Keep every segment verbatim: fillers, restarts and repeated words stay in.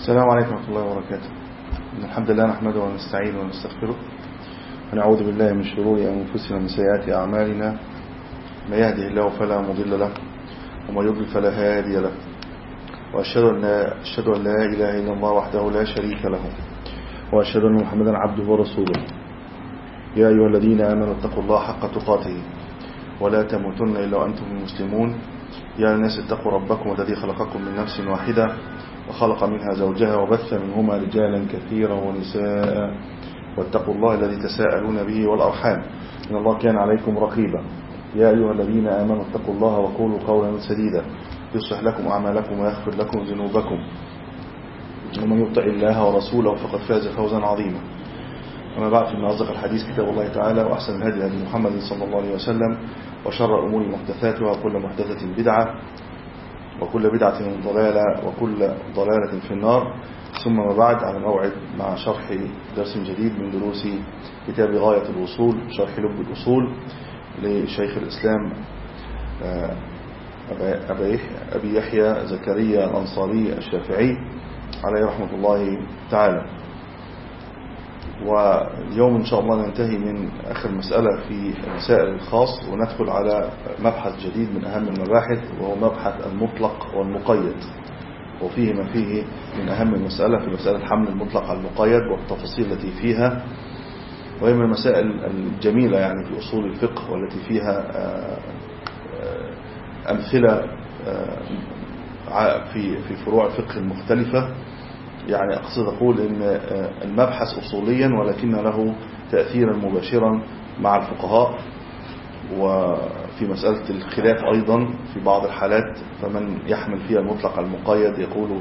السلام عليكم ورحمة الله وبركاته. إن الحمد لله نحمده ونستعينه ونستغفره ونعوذ بالله من شرور أنفسنا ومن سيئات أعمالنا. ما يهده الله فلا مضل له وما يضلل فلا هادي له، وأشهد أن لا أشهد أن لا إله إلا الله وحده لا شريك له، وأشهد أن محمدا عبده ورسوله. يا أيها الذين آمنوا اتقوا الله حق تقاته ولا تموتن إلا وأنتم مسلمون. يا الناس اتقوا ربكم الذي خلقكم من نفس واحدة وخلق منها زوجها وبث منهما رجالا كثيرا ونساء، واتقوا الله الذي تساءلون به والأرحام إن الله كان عليكم رقيبا. يا أيها الذين آمنوا اتقوا الله وقولوا قولا سديدا يصلح لكم أعمالكم ويغفر لكم ذنوبكم، ومن يطع الله ورسوله فقد فاز فوزا عظيما. أما بعد، فإن أصدق الحديث كتاب الله تعالى، وأحسن الهدي هدي محمد صلى الله عليه وسلم، وشر الأمور محدثاتها، وكل محدثة بدعة، وكل بدعة ضلالة، وكل ضلالة في النار. ثم ما بعد، على موعد مع شرح درس جديد من دروس كتاب غاية الوصول، شرح لب الأصول لشيخ الإسلام أبي يحيى زكريا الأنصاري الشافعي عليه رحمة الله تعالى. واليوم إن شاء الله ننتهي من آخر مسألة في مسائل الخاص، وندخل على مبحث جديد من أهم المباحث، وهو مبحث المطلق والمقيد، وفيه ما فيه من أهم المسألة في مسألة حمل المطلق على المقيد والتفاصيل التي فيها، وهي من المسائل الجميلة يعني في أصول الفقه، والتي فيها أمثلة في في فروع الفقه المختلفة. يعني أقصد أقول إن المبحث أصوليا، ولكن له تأثيرا مباشرا مع الفقهاء، وفي مسألة الخلاف أيضا في بعض الحالات، فمن يحمل فيها المطلق المقيد يقول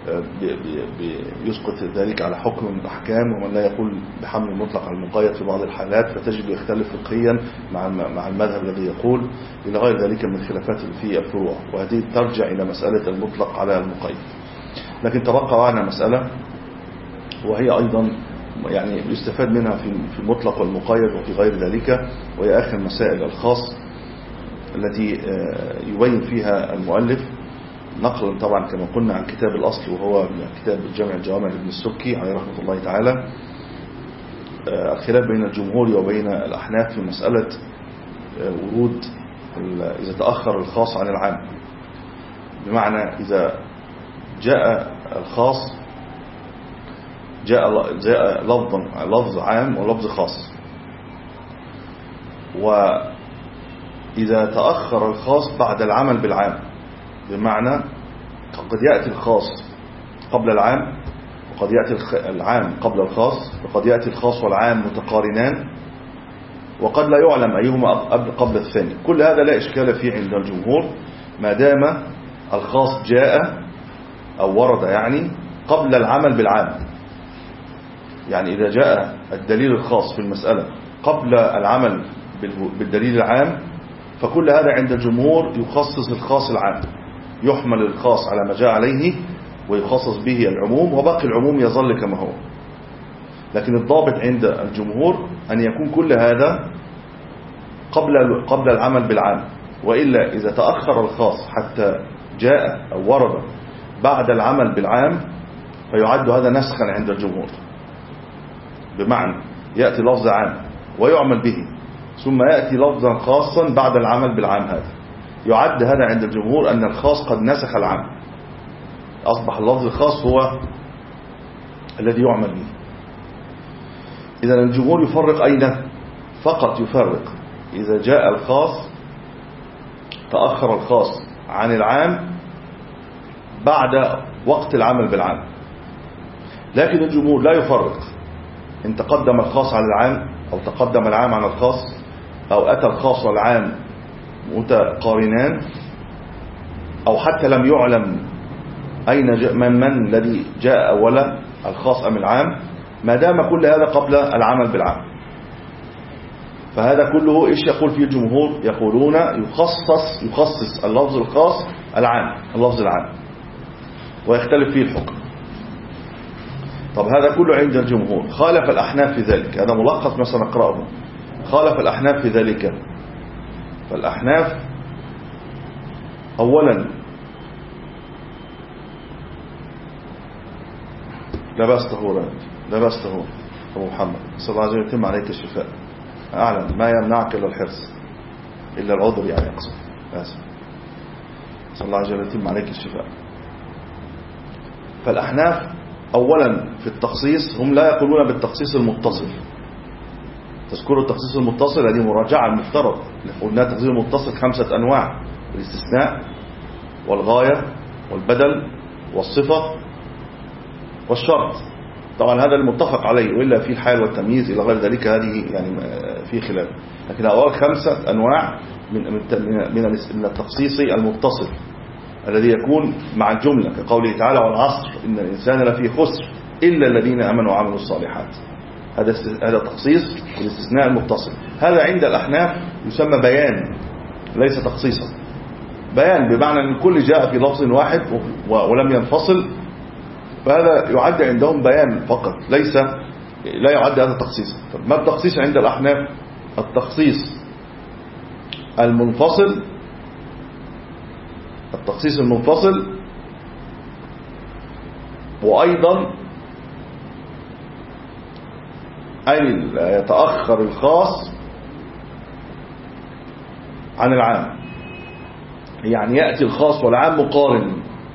يسقط ذلك على حكم من الأحكام، ومن لا يقول بحمل المطلق المقيد في بعض الحالات، فتجد يختلف فقهيا مع مع المذهب الذي يقول، إلى غير ذلك من خلافات في الفروع، وهذه ترجع إلى مسألة المطلق على المقيد. لكن تبقى معنا مسألة وهي أيضا يعني يستفاد منها في المطلق والمقيد وفي غير ذلك، وهي آخر مسائل الخاص التي يبين فيها المؤلف، نقلا طبعا كما قلنا عن كتاب الأصل، وهو من كتاب جامع الجوامع لابن السبكي عليه رحمة الله تعالى، الخلاف بين الجمهور وبين الأحناف في مسألة ورود إذا تأخر الخاص عن العام. بمعنى إذا جاء الخاص جاء جاء لفظا لفظ عام ولفظ خاص، وإذا تأخر الخاص بعد العمل بالعام، بمعنى قد يأتي الخاص قبل العام، وقد يأتي العام قبل الخاص، وقد يأتي الخاص والعام متقارنان، وقد لا يعلم أيهما قبل الثاني. كل هذا لا إشكال فيه عند الجمهور، ما دام الخاص جاء أو ورد يعني قبل العمل بالعام. يعني إذا جاء الدليل الخاص في المسألة قبل العمل بالدليل العام، فكل هذا عند الجمهور يخصص الخاص العام، يحمل الخاص على ما جاء عليه ويخصص به العموم، وباقي العموم يظل كما هو. لكن الضابط عند الجمهور أن يكون كل هذا قبل قبل العمل بالعام، وإلا إذا تأخر الخاص حتى جاء أو ورد بعد العمل بالعام فيعد هذا نسخا عند الجمهور. بمعنى يأتي لفظ عام ويعمل به، ثم يأتي لفظا خاصا بعد العمل بالعام، هذا يعد هذا عند الجمهور أن الخاص قد نسخ العام، أصبح اللفظ الخاص هو الذي يعمل به. إذا الجمهور يفرق أين؟ فقط يفرق إذا جاء الخاص تأخر الخاص عن العام بعد وقت العمل بالعام. لكن الجمهور لا يفرق إن تقدم الخاص على العام، أو تقدم العام على الخاص، أو أتى الخاص والعام متقارنان، أو حتى لم يعلم أين جاء من, من الذي جاء أولا الخاص أم العام، ما دام كل هذا قبل العمل بالعام. فهذا كله إيش يقول فيه الجمهور؟ يقولون يخصص يخصص اللفظ الخاص العام، اللفظ العام، ويختلف فيه الحكم. طب هذا كله عند الجمهور. خالف الأحناف في ذلك، هذا ملخص ما سنقرأه. خالف الأحناف في ذلك، فالأحناف أولا لا بأس طهورا، لا بأس طهور أبو محمد، صلى الله عليه وسلم يتم عليك الشفاء. أعلم ما يمنعك إلا الحرص، إلا العذر يعني أقصد، آسف. صلى الله عليه وسلم يتم عليك الشفاء. فالأحناف أولا في التخصيص هم لا يقولون بالتخصيص المتصل. تذكروا التخصيص المتصل هذه مراجعة المفترض، قلنا التخصيص المتصل خمسة أنواع: الاستثناء والغاية والبدل والصفة والشرط. طبعا هذا المتفق عليه، وإلا في الحال والتمييز إلى غير ذلك هذه يعني في خلاف. لكن أول خمسة أنواع من من التخصيص المتصل الذي يكون مع الجملة، كقوله تعالى: والعصر إن الإنسان لفي خسر إلا الذين آمنوا وعملوا الصالحات. هذا هذا تخصيص والاستثناء المتصل. هذا عند الأحناف يسمى بيان ليس تخصيصا. بيان بمعنى أن الكل جاء في لفظ واحد ولم ينفصل، فهذا يعد عندهم بيان فقط، ليس لا يعد هذا تخصيصا. ما التخصيص عند الأحناف؟ التخصيص المنفصل التخصيص المنفصل وأيضا أن يتأخر الخاص عن العام، يعني يأتي الخاص والعام مقارن.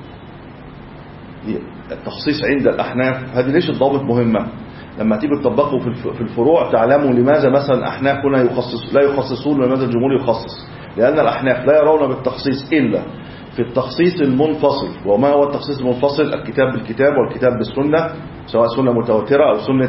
التخصيص عند الأحناف هذه ليش الضابط مهمة؟ لما تيجي تطبقوا في الفروع تعلموا لماذا مثلا الأحناف هنا يخصص لا يخصصون ولماذا الجمهور يخصص. لأن الأحناف لا يرون بالتخصيص إلا في التخصيص المنفصل. وما هو التخصيص المنفصل؟ الكتاب بالكتاب والكتاب بالسنة، سواء سنة متواترة أو سنة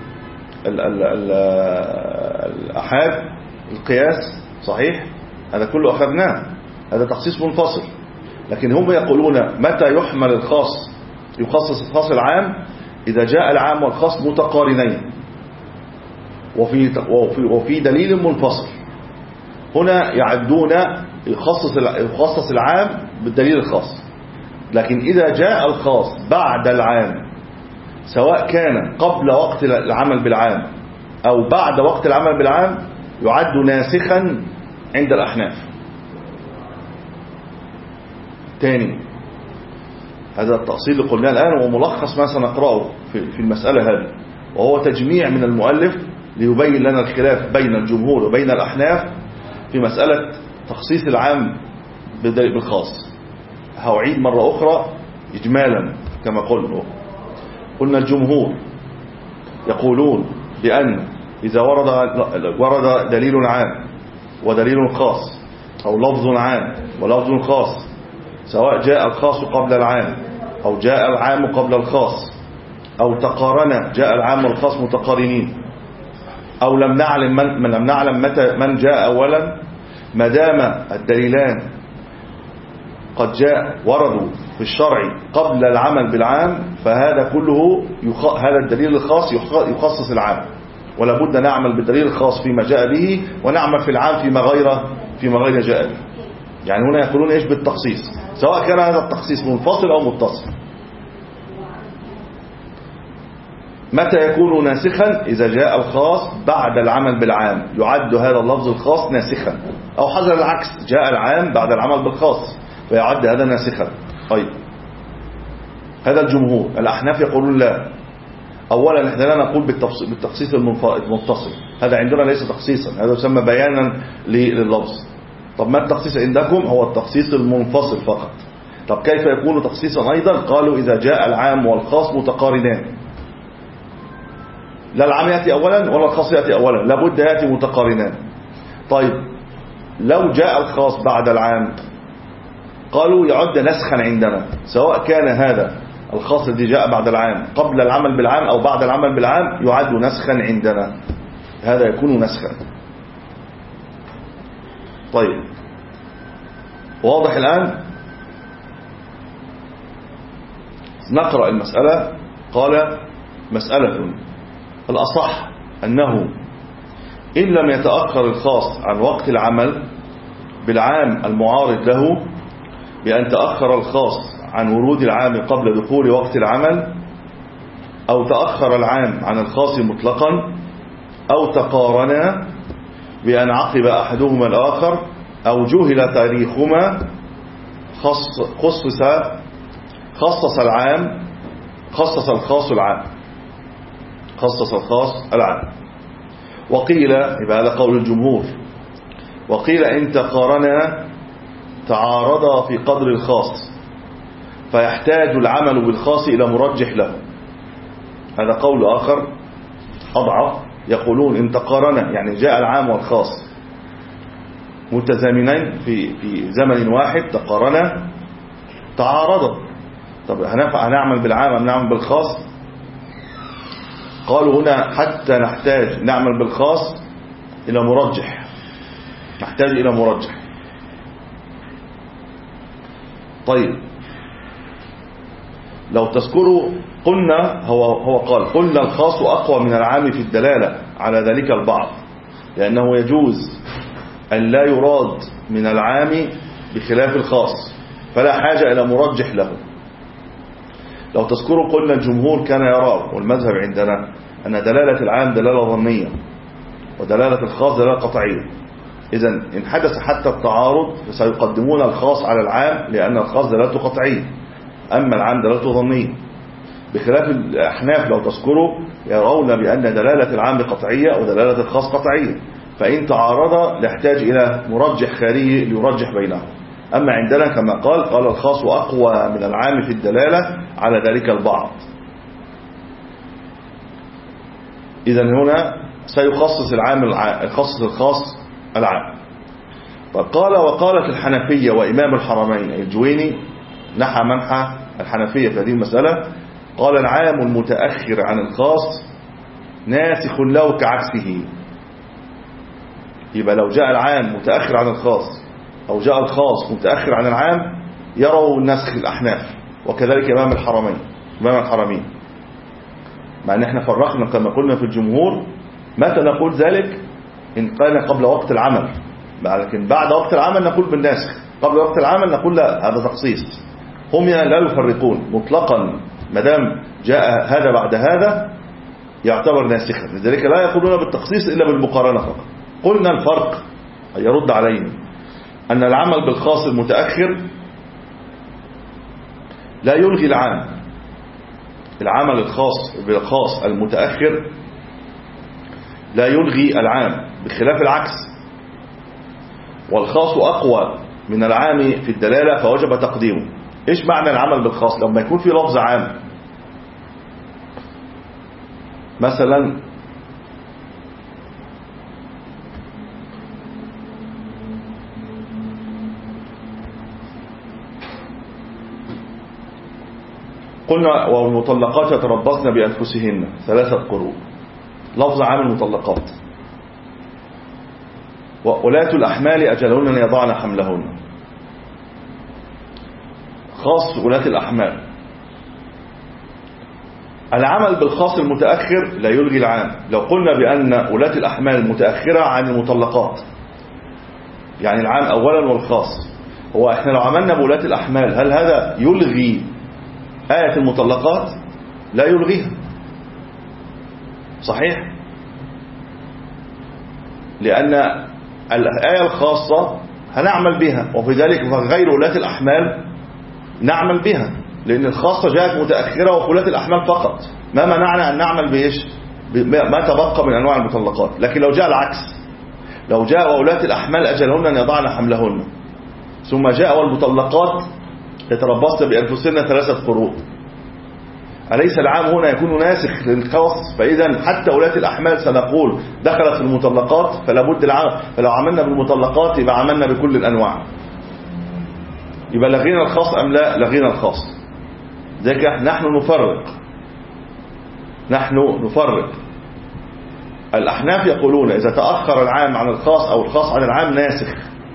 الأحاد، القياس صحيح، هذا كله أخذناه، هذا تخصيص منفصل. لكن هم يقولون متى يحمل الخاص يخصص الخاص العام؟ إذا جاء العام والخاص متقارنين وفي, وفي, وفي دليل منفصل. هنا يعدون يخصص يخصص العام بالدليل الخاص. لكن إذا جاء الخاص بعد العام، سواء كان قبل وقت العمل بالعام أو بعد وقت العمل بالعام، يعد ناسخا عند الأحناف. تاني، هذا التأصيل اللي قلناه الآن وملخص ما سنقرأه في المسألة هذه، وهو تجميع من المؤلف ليبين لنا الخلاف بين الجمهور وبين الأحناف في مسألة تخصيص العام بالخاص. هأعيد مرة أخرى إجمالا كما قلنا. قلنا الجمهور يقولون بأن إذا ورد ورد دليل عام ودليل خاص، أو لفظ عام ولفظ خاص، سواء جاء الخاص قبل العام أو جاء العام قبل الخاص، أو تقارن جاء العام والخاص متقارنين، أو لم نعلم من لم نعلم متى من جاء أولا، ما دام الدليلان قد جاء وردوا في الشرع قبل العمل بالعام، فهذا كله يخ... هذا الدليل الخاص يخصص العام، ولا بد نعمل بالدليل الخاص فيما جاء به، ونعمل في العام فيما غير فيما غير جاء به. يعني هنا يقولون ايش بالتخصيص، سواء كان هذا التخصيص منفصل او متصل. متى يكون ناسخا؟ إذا جاء الخاص بعد العمل بالعام، يعد هذا اللفظ الخاص ناسخا، أو حصل العكس، جاء العام بعد العمل بالخاص فيعد هذا ناسخا. طيب، هذا الجمهور. الأحناف يقولون لا، أولا احنا لا نقول بالتخصيص المتصل، هذا عندنا ليس تخصيصا، هذا يسمى بيانا لللفظ. طب ما التخصيص عندكم؟ هو التخصيص المنفصل فقط. طب كيف يكون تخصيصا أيضا؟ قالوا إذا جاء العام والخاص متقارنان، لا العام يأتي أولا ولا الخاص يأتي أولا، لابد يأتي متقارنان. طيب، لو جاء الخاص بعد العام، قالوا يعد نسخا عندنا، سواء كان هذا الخاص الذي جاء بعد العام قبل العمل بالعام أو بعد العمل بالعام، يعد نسخا عندنا، هذا يكون نسخا. طيب، واضح الآن؟ نقرأ المسألة. قال: مسألة الأصح أنه إن لم يتأخر الخاص عن وقت العمل بالعام المعارض له، بأن تأخر الخاص عن ورود العام قبل دخول وقت العمل، أو تأخر العام عن الخاص مطلقا، أو تقارنا بأن عقب أحدهما الآخر، أو جهل تاريخهما، خصص خصص العام خصص الخاص العام، خصص الخاص العام. وقيل، يبقى هذا قول الجمهور، وقيل إن تقارنا تعارضا في قدر الخاص فيحتاج العمل بالخاص إلى مرجح له. هذا قول آخر أضعف، يقولون إن تقارنا يعني جاء العام والخاص متزامنين في في زمن واحد، تقارنا تعارضا، طب هنعمل بالعام أم نعمل بالخاص؟ قالوا هنا حتى نحتاج نعمل بالخاص إلى مرجح، نحتاج إلى مرجح. طيب لو تذكروا قلنا، هو هو قال قلنا الخاص أقوى من العام في الدلالة على ذلك البعض، لأنه يجوز أن لا يراد من العام بخلاف الخاص، فلا حاجة إلى مرجح له. لو تذكروا قلنا الجمهور كان يرى، والمذهب عندنا، أن دلالة العام دلالة ظنية ودلالة الخاص دلالة قطعية. إذن إن حدث حتى التعارض فسيقدمون الخاص على العام، لأن الخاص دلالته قطعية أما العام دلالته ظنية، بخلاف الأحناف لو تذكروا يرون بأن دلالة العام قطعية ودلالة الخاص قطعية، فإن تعارض يحتاج إلى مرجح خارجي ليرجح بينهم. أما عندنا كما قال قال الخاص أقوى من العام في الدلالة على ذلك البعض. إذن هنا سيخصص العام يخصص الخاص العام. فقال وقالت الحنفية وإمام الحرمين الجويني نحى منحى الحنفية في هذه المسألة، قال العام المتأخر عن الخاص ناسخ له كعكسه. يبقى لو جاء العام متأخر عن الخاص أو جاء الخاص متأخر عن العام يروا نسخ الأحناف، وكذلك إمام الحرمين إمام الحرمين مع أن احنا فرقنا كما قلنا في الجمهور متى نقول ذلك، إن كان قبل وقت العمل، لكن بعد وقت العمل نقول بالناسخ، قبل وقت العمل نقول لا هذا تخصيص. هم لا يفرقون مطلقا، ما دام جاء هذا بعد هذا يعتبر ناسخا، لذلك لا يقولون بالتخصيص إلا بالمقارنة فقط. قلنا الفرق يرد علينا أن العمل بالخاص المتأخر لا يلغي العام، العمل الخاص بالخاص المتأخر لا يلغي العام، بخلاف العكس، والخاص أقوى من العام في الدلالة فوجب تقديمه. إيش معنى العمل بالخاص؟ لما يكون في لفظ عام مثلا قلنا والمطلقات يتربصن بأنفسهن ثلاثة قروء، لفظ عام المطلقات. وأولاة الأحمال أجلهن أن يضعن حملهن، خاص أولاة الأحمال. العمل بالخاص المتأخر لا يلغي العام. لو قلنا بأن أولاة الأحمال متأخرة عن المطلقات، يعني العام أولا والخاص، هو احنا لو عملنا بأولاة الأحمال هل هذا يلغي آية المطلقات؟ لا يلغيها، صحيح؟ لأن الآية الخاصة هنعمل بها، وفي ذلك غير أولاة الأحمال نعمل بها، لأن الخاصة جاءت متأخرة وفي أولاة الأحمال فقط، ما منعنا أن نعمل بإيش؟ ما تبقى من أنواع المطلقات. لكن لو جاء العكس، لو جاء وأولاة الأحمال أجلهن أن يضعن حملهن، ثم جاء والمطلقات يتربصن بأنفسهن ثلاثة قروء، أليس العام هنا يكون ناسخ للخاص؟ فإذا حتى أولاة الأحمال سنقول دخلت في المطلقات، فلا بد العام، فلو عملنا بالمطلقات يبقى عملنا بكل الأنواع، يبقى لغينا الخاص أم لا؟ لغينا الخاص. ذلك نحن نفرق نحن نفرق الأحناف يقولون إذا تأخر العام عن الخاص أو الخاص عن العام ناسخ،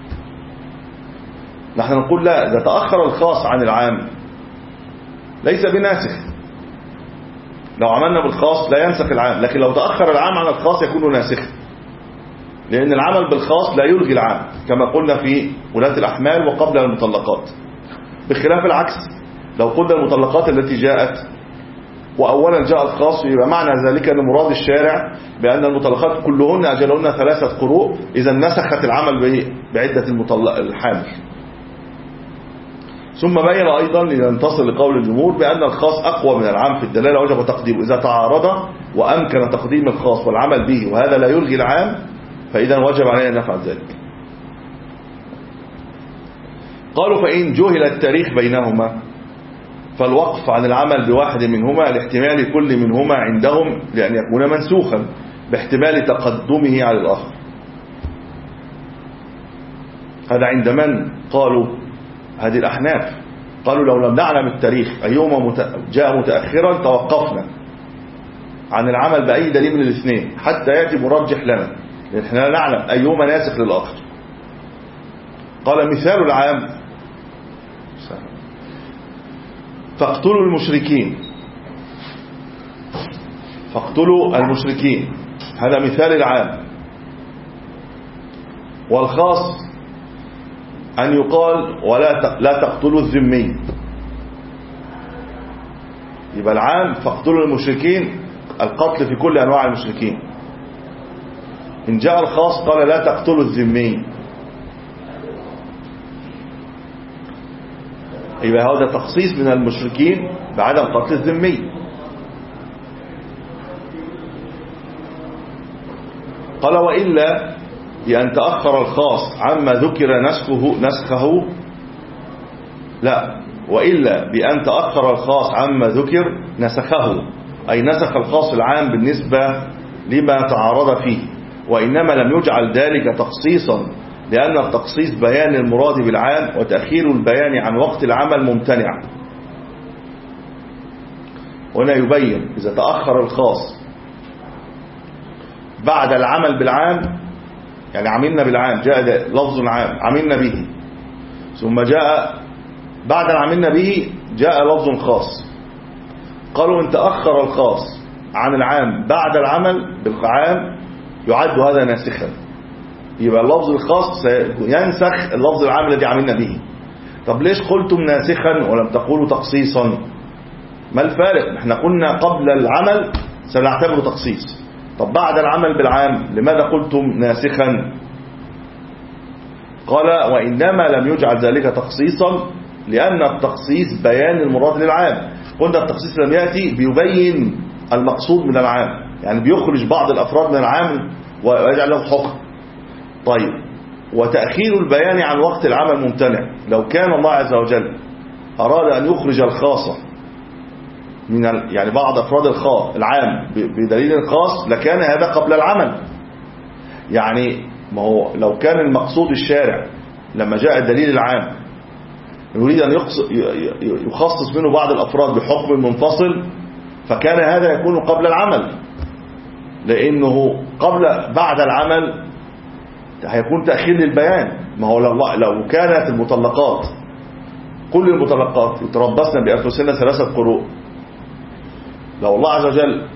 نحن نقول لا، إذا تأخر الخاص عن العام ليس بناسخ، لو عملنا بالخاص لا ينسخ العام، لكن لو تأخر العام عن الخاص يكون ناسخ، لأن العمل بالخاص لا يلغي العام كما قلنا في ولاة الأحمال وقبل المطلقات، بخلاف العكس. لو قلنا المطلقات التي جاءت وأولا جاء الخاص، يبقى معنى ذلك أن مراد الشارع بأن المطلقات كلهن أجلهن ثلاثة قروء، إذا نسخت العمل بعدة المطلق الحامل. ثم بين أيضا لننتصر لقول الجمهور بأن الخاص أقوى من العام في الدلالة وجب تقديمه. إذا تعارض وأمكن تقديم الخاص والعمل به وهذا لا يلغي العام فإذا وجب علينا أن نفعل ذلك. قالوا فإن جهل التاريخ بينهما فالوقف عن العمل بواحد منهما لاحتمال كل منهما عندهم لأن يكون منسوخا باحتمال تقدمه على الآخر. هذا عند من قالوا؟ هذه الأحناف قالوا لو لم نعلم التاريخ أيهما جاء متأخرا توقفنا عن العمل بأي دليل من الاثنين حتى يأتي مرجح لنا، لأن احنا لا نعلم أيهما ناسخ للآخر. قال مثال العام فاقتلوا المشركين فاقتلوا المشركين، هذا مثال العام. والخاص أن يقال ولا لا تقتلوا الذمي. يبقى العام فاقتلوا المشركين القتل في كل أنواع المشركين. إن جاء الخاص قال لا تقتلوا الذمي، يبقى هذا تخصيص من المشركين بعدم قتل الذمي. قال وإلا بأن تأخر الخاص عما ذكر نسخه نسخه لا وإلا بأن تأخر الخاص عما ذكر نسخه، أي نسخ الخاص العام بالنسبة لما تعارض فيه، وإنما لم يجعل ذلك تخصيصا لأن التخصيص بيان المراد بالعام وتأخير البيان عن وقت العمل ممتنع. هنا يبين إذا تأخر الخاص بعد العمل بالعام، يعني عملنا بالعام جاء لفظ العام عملنا به، ثم جاء بعد عملنا به جاء لفظ خاص، قالوا إن تأخر الخاص عن العام بعد العمل بالعام يعد هذا ناسخا، يبقى اللفظ الخاص ينسخ اللفظ العام الذي عملنا به. طب ليش قلتم ناسخا ولم تقولوا تخصيصا؟ ما الفارق؟ احنا قلنا قبل العمل سنعتبره تخصيص، طب بعد العمل بالعام لماذا قلتم ناسخا؟ قال وإنما لم يجعل ذلك تخصيصا لأن التخصيص بيان المراد للعام. قلنا التخصيص لم يأتي بيبين المقصود من العام، يعني بيخرج بعض الأفراد من العام ويجعل له حكم. طيب وتأخير البيان عن وقت العمل ممتنع. لو كان الله عز وجل أراد أن يخرج الخاصة من يعني بعض أفراد الخاص العام بدليل خاص لكان هذا قبل العمل. يعني ما هو لو كان المقصود الشارع لما جاء الدليل العام يريد أن يخصص منه بعض الأفراد بحكم منفصل فكان هذا يكون قبل العمل، لأنه قبل بعد العمل هيكون تأخير للبيان. ما هو لو كانت المطلقات كل المطلقات يتربصن بأنفسهن ثلاثة قروء، لو الله عز وجل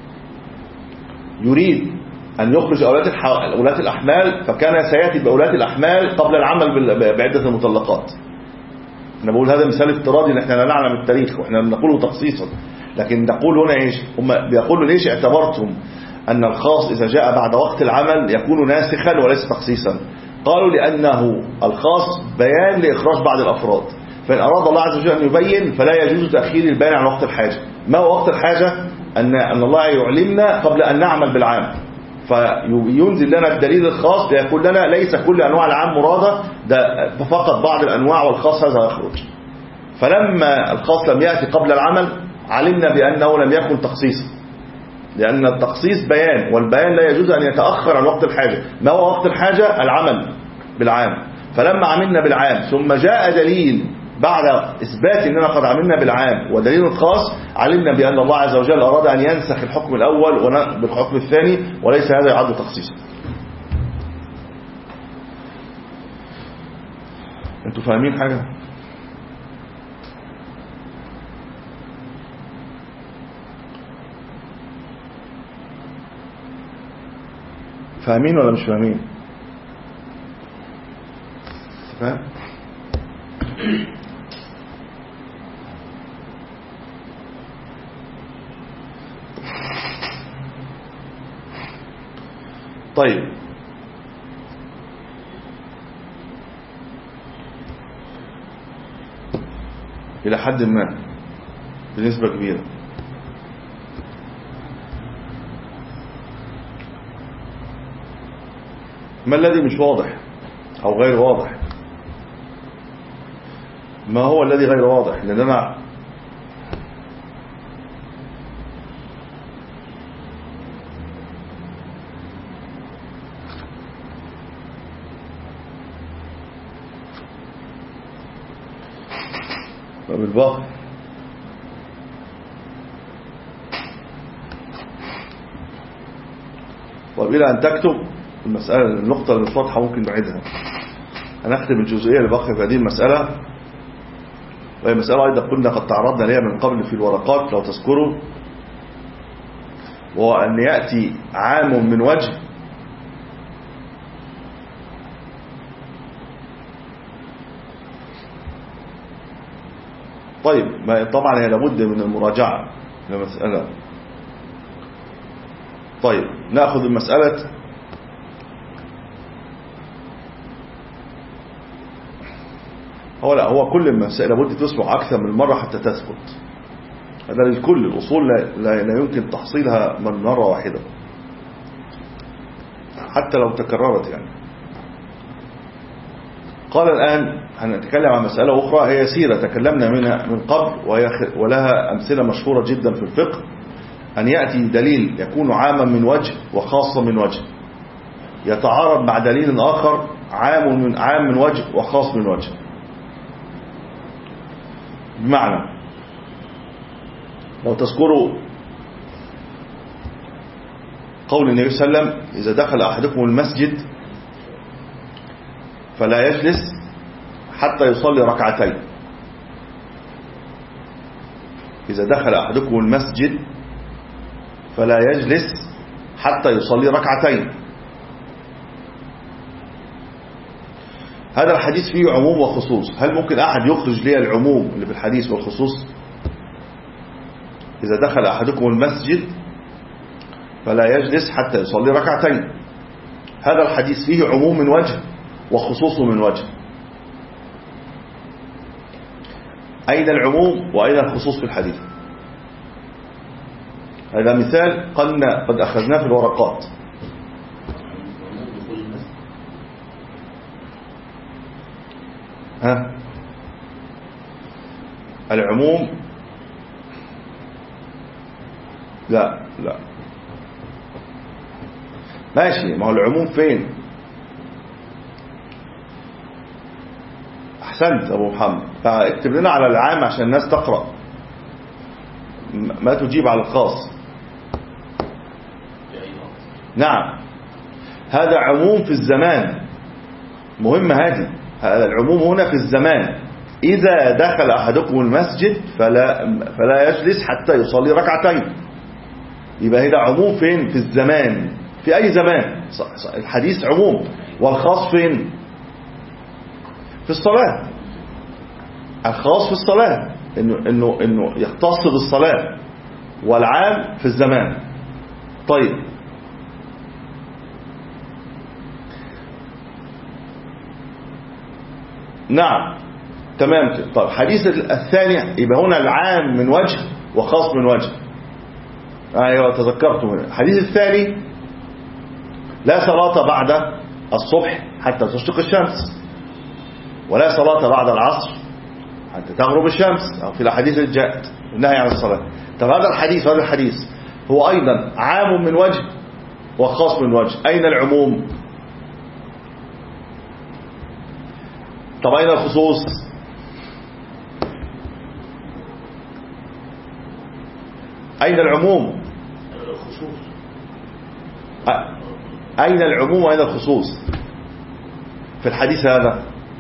يريد أن يخرج أولاة الأحمال فكان سيأتي بأولاة الأحمال قبل العمل بعدة المطلقات. أنا بقول هذا مثال افتراضي ان احنا لا نعلم التاريخ واحنا بنقوله تخصيصا، لكن نقول هنا ايش؟ هم بيقولوا ليش اعتبرتم أن الخاص إذا جاء بعد وقت العمل يكون ناسخا وليس تخصيصا؟ قالوا لأنه الخاص بيان لإخراج بعض الأفراد، فإن أراد الله عز وجل أن يبين فلا يجوز تأخير البيان عن وقت الحاجة. ما هو وقت الحاجة؟ أن أن الله يعلمنا قبل أن نعمل بالعام، فينزل لنا الدليل الخاص ليقول لنا ليس كل أنواع العام مرادة، ده فقط بعض الأنواع والخاص هذا يخرج. فلما الخاص لم يأتي قبل العمل علمنا بأنه لم يكن تخصيصا، لأن التخصيص بيان، والبيان لا يجوز أن يتأخر عن وقت الحاجة. ما هو وقت الحاجة؟ العمل بالعام. فلما عملنا بالعام ثم جاء دليل بعد إثبات أننا قد عملنا بالعام ودليل خاص علمنا بأن الله عز وجل أراد أن ينسخ الحكم الأول بالحكم الثاني، وليس هذا يعد تخصيصا. أنتوا فاهمين حاجة؟ فاهمين ولا مش فاهمين؟ فاهم؟ طيب إلى حد ما بنسبة كبيرة. ما الذي مش واضح أو غير واضح؟ ما هو الذي غير واضح؟ لأن أنا بالباقي طيب إلى أن تكتب المسألة النقطة اللي مش واضحة ممكن نعيدها. هنختم الجزئية اللي باقية في هذه المسألة، وهي مسألة أيضا كنا قد تعرضنا لها من قبل في الورقات لو تذكروا، وهو أن يأتي عام من وجه طيب ما طبعا هي لابد من المراجعة لمسألة. طيب نأخذ المسألة هو لا هو كل المسائل لابد تسمع أكثر من مرة حتى تثبت. هذا للكل، الأصول لا, لا, لا يمكن تحصيلها من مرة واحدة حتى لو تكررت يعني. قال الآن هنتكلم عن مسألة أخرى هي سيرة تكلمنا منها من قبل، وهي ولها أمثلة مشهورة جدا في الفقه، أن يأتي دليل يكون عاما من وجه وخاصا من وجه، يتعارض مع دليل آخر عام من عام من وجه وخاص من وجه. بمعنى لو تذكروا قول النبي صلى الله عليه وسلم: إذا دخل أحدكم المسجد فلا يجلس حتى يصلي ركعتين. إذا دخل أحدكم المسجد فلا يجلس حتى يصلي ركعتين. هذا الحديث فيه عموم وخصوص. هل ممكن أحد يخرج لي العموم اللي في الحديث والخصوص؟ إذا دخل أحدكم المسجد فلا يجلس حتى يصلي ركعتين. هذا الحديث فيه عموم من وجه وخصوص من وجه. أين العموم وأين الخصوص في الحديث؟ هذا مثال قلنا قد أخذناه في الورقات. ها العموم لا لا ماشي، ما هو العموم فين؟ أحسنت أبو محمد، فاكتب لنا على العام عشان الناس تقرأ، ما تجيب على الخاص. نعم هذا عموم في الزمان، مهم هذه. هذا العموم هنا في الزمان. إذا دخل أحدكم المسجد فلا, فلا يجلس حتى يصلي ركعتين. يبقى هذا عموم فين؟ في الزمان. في أي زمان؟ الحديث عموم. والخاص فين؟ في الصلاة. الخاص في الصلاة إنه, إنه, إنه يختص بالصلاة، والعام في الزمان. طيب نعم تمام. طيب حديث الثاني يبقى هنا العام من وجه وخاص من وجه. ايوه تذكرته. الحديث الثاني: لا صلاة بعد الصبح حتى تشرق الشمس، ولا صلاة بعد العصر حتى تغرب الشمس، أو في الحديث اللي جاءت النهي عن الصلاة. طب هذا الحديث هذا الحديث هو أيضا عام من وجه وخاص من وجه. أين العموم؟ طب أين الخصوص؟ أين العموم؟ أين العموم وأين الخصوص في الحديث هذا؟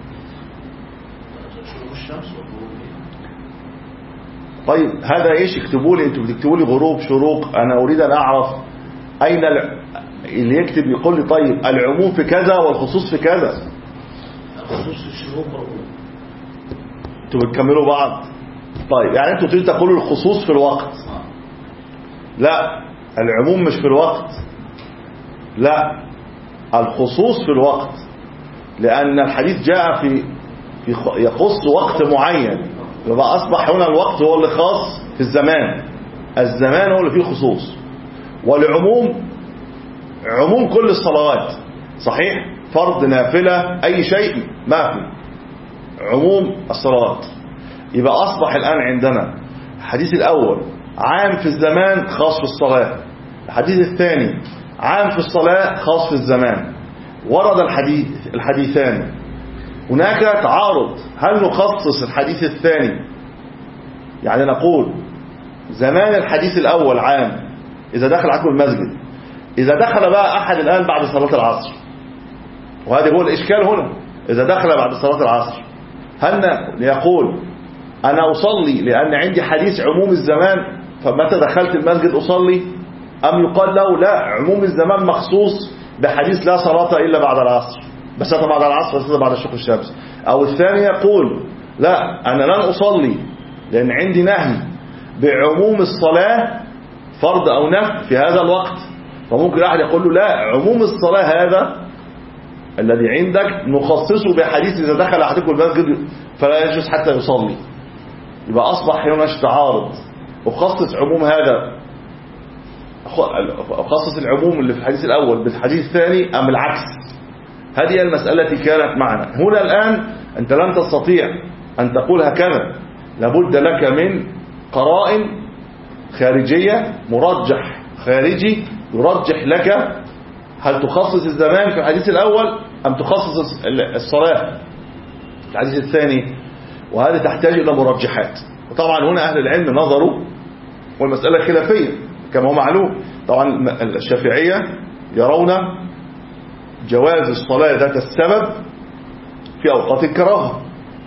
طيب هذا ايش؟ اكتبوا لي، انتوا بتكتبوا لي غروب شروق، انا اريد ان اعرف اين اللي يكتب يقول لي طيب العموم في كذا والخصوص في كذا. الخصوص في الشروق مرغوب. انتوا بتكملوا بعض. طيب يعني انتوا تريد تقولوا الخصوص في الوقت. لا العموم مش في الوقت، لا الخصوص في الوقت، لأن الحديث جاء في يخص وقت معين. يبقى أصبح هنا الوقت هو اللي خاص في الزمان، الزمان هو اللي فيه الخصوص. والعموم عموم كل الصلوات، صحيح، فرض نافلة أي شيء ما في عموم الصلوات. يبقى أصبح الآن عندنا الحديث الأول عام في الزمان خاص في الصلاة، الحديث الثاني عام في الصلاة خاص في الزمان. ورد الحديث الحديثان، هناك تعارض، هل نخصص الحديث الثاني يعني نقول زمان الحديث الأول عام إذا دخل عليكم المسجد، إذا دخل بقى أحد الآن بعد صلاة العصر، وهذا هو الإشكال هنا، إذا دخل بعد صلاة العصر هل يقول أنا أصلي لأن عندي حديث عموم الزمان فمتى دخلت المسجد أصلي، أم يقال له لا، عموم الزمان مخصوص بحديث لا صلاة إلا بعد العصر، بس بعد العصر بس بعد شروق الشمس. أو الثاني يقول لا، أنا لن أصلي لأن عندي نهي بعموم الصلاة فرض أو نفل في هذا الوقت. فممكن أحد يقول له لا، عموم الصلاة هذا الذي عندك نخصصه بحديث إذا دخل أحدكم المسجد فلا يجوز حتى يصلي. يبقى أصبح هنا تعارض، وخصص عموم هذا، خصص العموم اللي في الحديث الأول بالحديث الثاني أم العكس. هذه المسألة التي كانت معنا هنا. الآن أنت لن تستطيع أن تقول هكذا، لابد لك من قرائن خارجية، مرجح خارجي يرجح لك هل تخصص الزمان في الحديث الأول أم تخصص الصلاة في الحديث الثاني، وهذا تحتاج إلى مرجحات. وطبعا هنا أهل العلم نظروا، والمسألة خلافية كما هو معلوم. طبعا الشافعية يرون جواز الصلاة ذات السبب في أوقات الكراهة،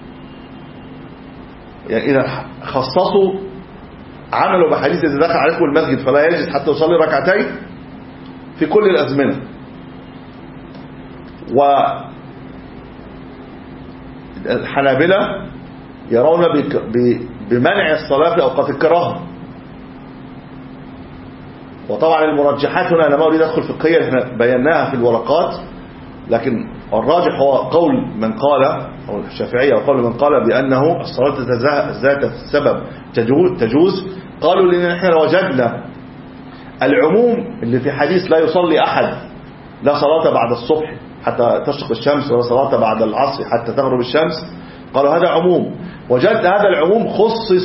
يعني إذا خصصوا عملوا بحديث إذا دخل عليكم المسجد فلا يجلس حتى يصلي ركعتين في كل الأزمنة. والحنابلة يرون بمنع الصلاة في أوقات الكراهة. وطبعا المرجحات هنا أنا ما أريد أدخل في القية، احنا بيناها في الورقات، لكن الراجح هو قول من قال، أو الشافعية وقول من قال بأنه الصلاة ذات السبب تجوز. قالوا لأن احنا لو وجدنا العموم اللي في حديث لا يصلي أحد لا صلاة بعد الصبح حتى تشرق الشمس ولا صلاة بعد العصر حتى تغرب الشمس، قالوا هذا عموم. وجدت هذا العموم خصص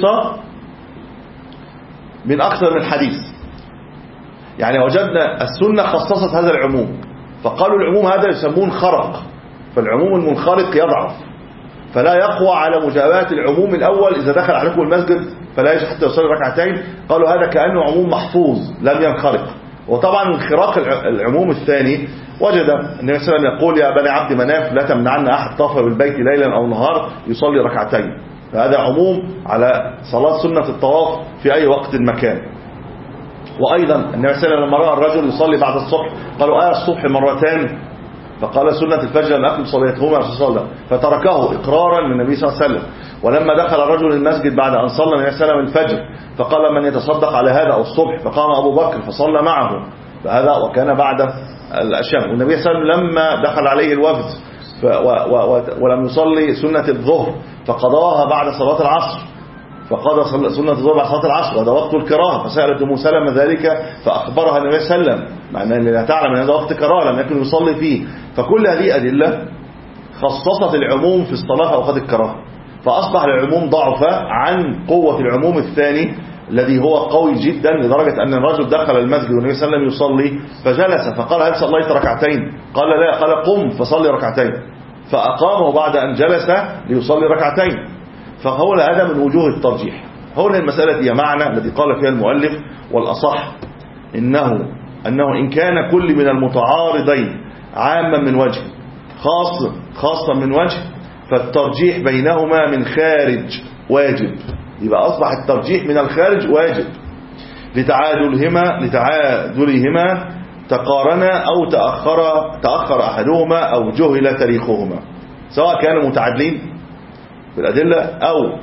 من أكثر من حديث، يعني وجدنا السنة خصصت هذا العموم، فقالوا العموم هذا يسمون خرق، فالعموم المنخرق يضعف فلا يقوى على مجابهة العموم الأول إذا دخل عليكم المسجد فلا يجب حتى يصلي ركعتين. قالوا هذا كأنه عموم محفوظ لم ينخرق. وطبعا انخراق العموم الثاني وجد النبي صلى الله عليه وسلم يقول يا بني عبد مناف لا تمنعن أحد طاف بالبيت ليلا أو نهار يصلي ركعتين، فهذا عموم على صلاة سنة الطواف في أي وقت مكان. وأيضا النبي صلى الله عليه وسلم لما رأى الرجل يصلي بعد الصبح قالوا آه الصبح مرتان، فقال سنة الفجر لم أكن صليتهما رسول الله، فتركه إقرارا من النبي صلى الله عليه وسلم. ولما دخل الرجل المسجد بعد أن صلى النبي صلى الله عليه وسلم الفجر فقال من يتصدق على هذا أو الصبح، فقام أبو بكر فصلى معه، فهذا وكان بعد العشاء. والنبي صلى الله عليه وسلم لما دخل عليه الوفد ولم يصلي سنة الظهر فقضاها بعد صلاة العصر، فقضى سنة الظهر بعد صلاة العصر وهذا وقت الكراهة، فسألت أم سلمة ذلك فأخبرها النبي صلى الله عليه وسلم، مع أن لا تعلم أن هذا وقت كراهة لم يكن يصلي فيه. فكل هذه أدلة خصصت العموم في الصلاة في أوقات الكراهة، فأصبح العموم ضعف عن قوة العموم الثاني الذي هو قوي جدا، لدرجة أن الرجل دخل المسجد والنبي صلى الله عليه وسلم يصلي فجلس فقال هل صليت ركعتين؟ قال لا، قال قم فصلي ركعتين، فأقامه بعد أن جلس ليصلي ركعتين. فهو هذا من وجوه الترجيح. هنا المسألة هي معنى الذي قال فيها المؤلف والأصح إنه أنه إن كان كل من المتعارضين عاما من وجه خاص خاصا من وجه فالترجيح بينهما من خارج واجب. يبقى أصبح الترجيح من الخارج واجب لتعادلهما لتعادلهما تقارنا أو تأخر تأخر أحدهما أو جهل تاريخهما، سواء كانوا متعادلين بالأدلة أو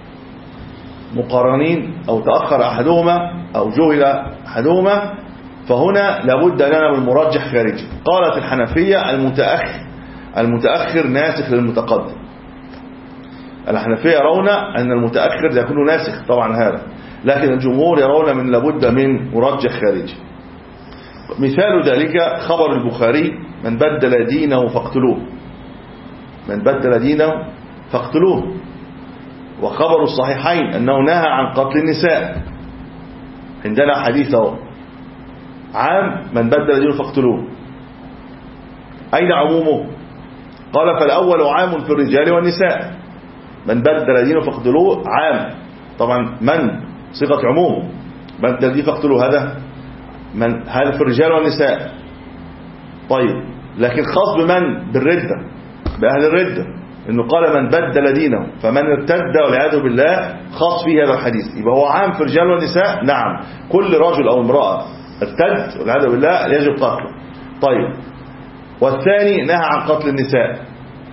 مقارنين أو تأخر أحدهما أو جهل أحدهما، فهنا لابد لنا من مرجح خارجي. قالت الحنفية المتأخر المتأخر ناسخ للمتقدم، الحنفية يرون أن المتأخر يكون ناسخ طبعا هذا، لكن الجمهور يرون من لابد من مرجح خارجي. مثال ذلك خبر البخاري: من بدل دينه فاقتلوه، من بدل دينه فاقتلوه. وخبر الصحيحين أنه نهى عن قتل النساء. عندنا حديثه عام: من بدل دينه فاقتلوه. أين عمومه؟ قال: فالأول عام في الرجال والنساء، من بدل دينه فاقتلوه عام. طبعا من صيغة عموم، من بدل دينه فاقتلوه هذا من هذا في الرجال والنساء. طيب، لكن خاص بمن؟ بالردة، بأهل الردة، إنه قال من بدل دينه، فمن ارتد والعياذ بالله خاص فيه هذا الحديث. يبقى هو عام في الرجال والنساء. نعم، كل رجل أو امرأة ارتد والعياذ بالله يجب قتله. طيب، والثاني نهى عن قتل النساء.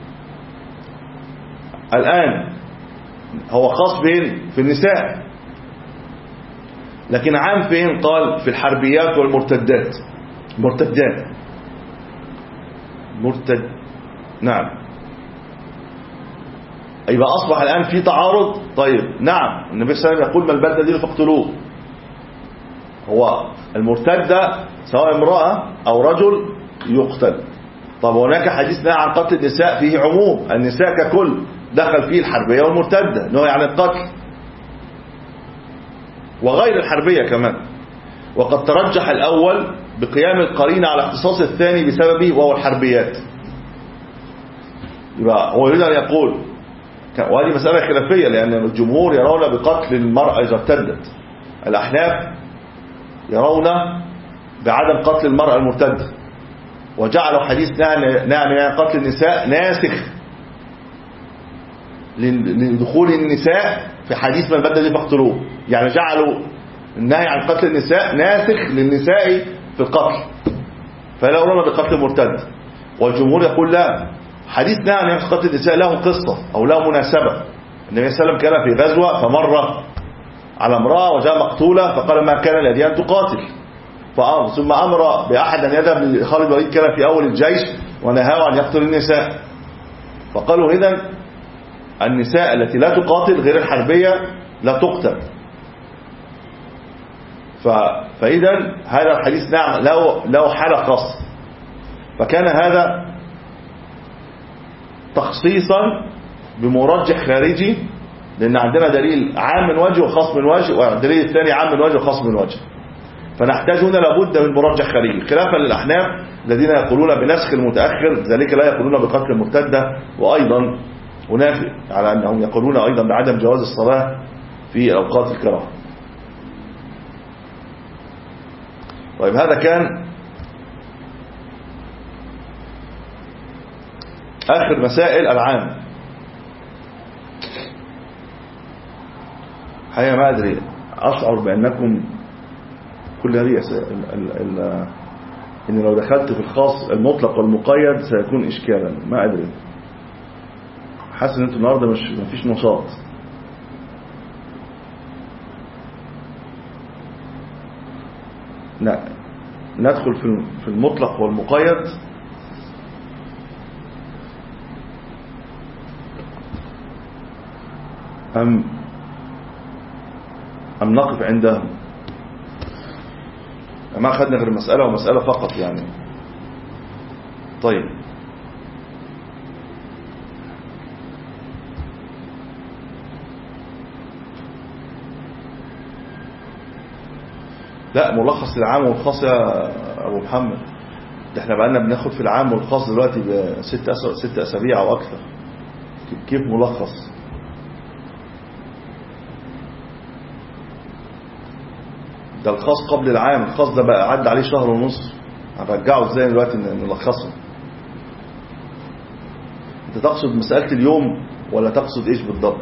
الآن هو خاص بين في النساء، لكن عام فين؟ قال في الحربيات والمرتدات. مرتدات مرتد نعم. يبقى أصبح الآن في تعارض. طيب، نعم، النبي صلى الله عليه وسلم يقول من بدل دينه فاقتلوه. هو المرتدة سواء امرأة أو رجل يقتل. طب هناك حديث نهى عن قتل النساء فيه عموم، النساء ككل دخل فيه الحربية والمرتدة، نهي عن القتل، وغير الحربية كمان. وقد ترجح الأول بقيام القرينة على اختصاص الثاني بسببه وهو الحربيات. يبقى هو يريد أن يقول، وهذه مسألة خلافية، لأن الجمهور يرون بقتل المرأة إذا ارتدت، الأحناف يرون بعدم قتل المرأة المرتدة، وجعلوا حديث نهي عن قتل النساء ناسخ لدخول النساء في حديث من بدل فاقتلوه. يعني جعلوا النهي عن قتل النساء ناسخ للنساء في القتل، فلا يرون بقتل المرتد. والجمهور يقول لا، حديث نهي عن قتل النساء له قصة أو له مناسبة. النبي صلى الله عليه وسلم كان في غزوة فمر على امرأة وجاء مقتولة، فقال ما كان لدي أن تقاتل، ثم أمر بأحد أن يذهب لخالد بن الوليد، كان في أول الجيش، ونهاه أن يقتل النساء. فقالوا إذن النساء التي لا تقاتل غير الحربية لا تقتل. فإذا هذا الحديث نعم له له حالة خاصة. فكان هذا تخصيصا بمرجح خارجي، لأن عندنا دليل عام من وجه وخاص من وجه، والدليل الثاني عام من وجه وخاص من وجه. فنحتاج هنا لابد من مرجح خارجي، خلافا للأحناف الذين يقولون بنسخ المتأخر، ذلك لا يقولون بقتل المرتدة. وأيضا هناك على أنهم يقولون أيضا بعدم جواز الصلاة في أوقات الكراهة. طيب، هذا كان آخر مسائل العام. حقيقة ما أدري، أشعر بأنكم كل هذه إن لو دخلت في الخاص المطلق والمقيد سيكون إشكالا. ما أدري، حاسس إن أنتم النهارده مش مفيش نشاط. لا، ندخل في في المطلق والمقيد. أم أم نقف عندهم؟ ما أخذنا غير مسألة ومسألة فقط يعني. طيب، لا، ملخص العام والخاص يا أبو محمد، ده احنا بقالنا بناخد في العام والخاص دلوقتي بست ست أسابيع أو أكثر. كيف ملخص؟ ده الخاص قبل العام، الخاص ده بقى عدى عليه شهر ونص، هنرجعه ازاي دلوقتي نلخصه؟ انت تقصد مسألة اليوم ولا تقصد ايش بالضبط؟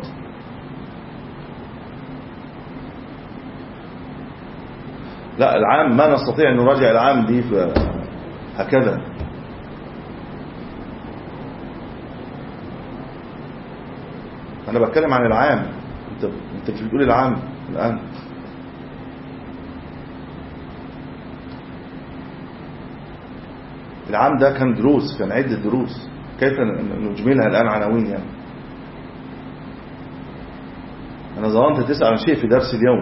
لا، العام ما نستطيع ان نراجع العام دي هكذا. انا بتكلم عن العام، انت انت مش بتقول العام الان. العام ده كان دروس، كان عدة دروس، كيف نجملها الآن عناوين يعني؟ أنا ظننت تسأل عن شيء في درس اليوم.